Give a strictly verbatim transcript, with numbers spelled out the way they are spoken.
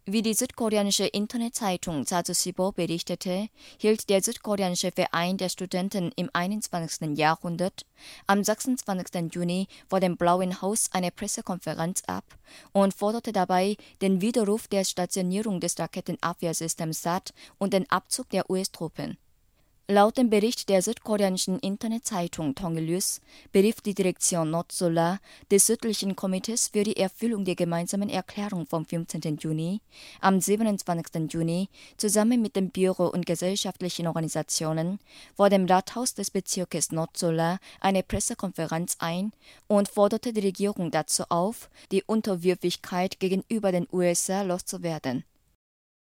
Wie die südkoreanische Internetzeitung Zazusibo berichtete, hielt der südkoreanische Verein der Studenten im einundzwanzigsten. Jahrhundert am sechsundzwanzigsten Juni vor dem Blauen Haus eine Pressekonferenz ab und forderte dabei den Widerruf der Stationierung des Raketenabwehrsystems THAAD und den Abzug der U S-Truppen. Laut dem Bericht der südkoreanischen Internetzeitung Dongyuljus berief die Direktion Nordsolar des Südlichen Komitees für die Erfüllung der gemeinsamen Erklärung vom fünfzehnten Juni am siebenundzwanzigsten Juni zusammen mit dem Büro und gesellschaftlichen Organisationen vor dem Rathaus des Bezirkes Nordsolar eine Pressekonferenz ein und forderte die Regierung dazu auf, die Unterwürfigkeit gegenüber den U S A loszuwerden.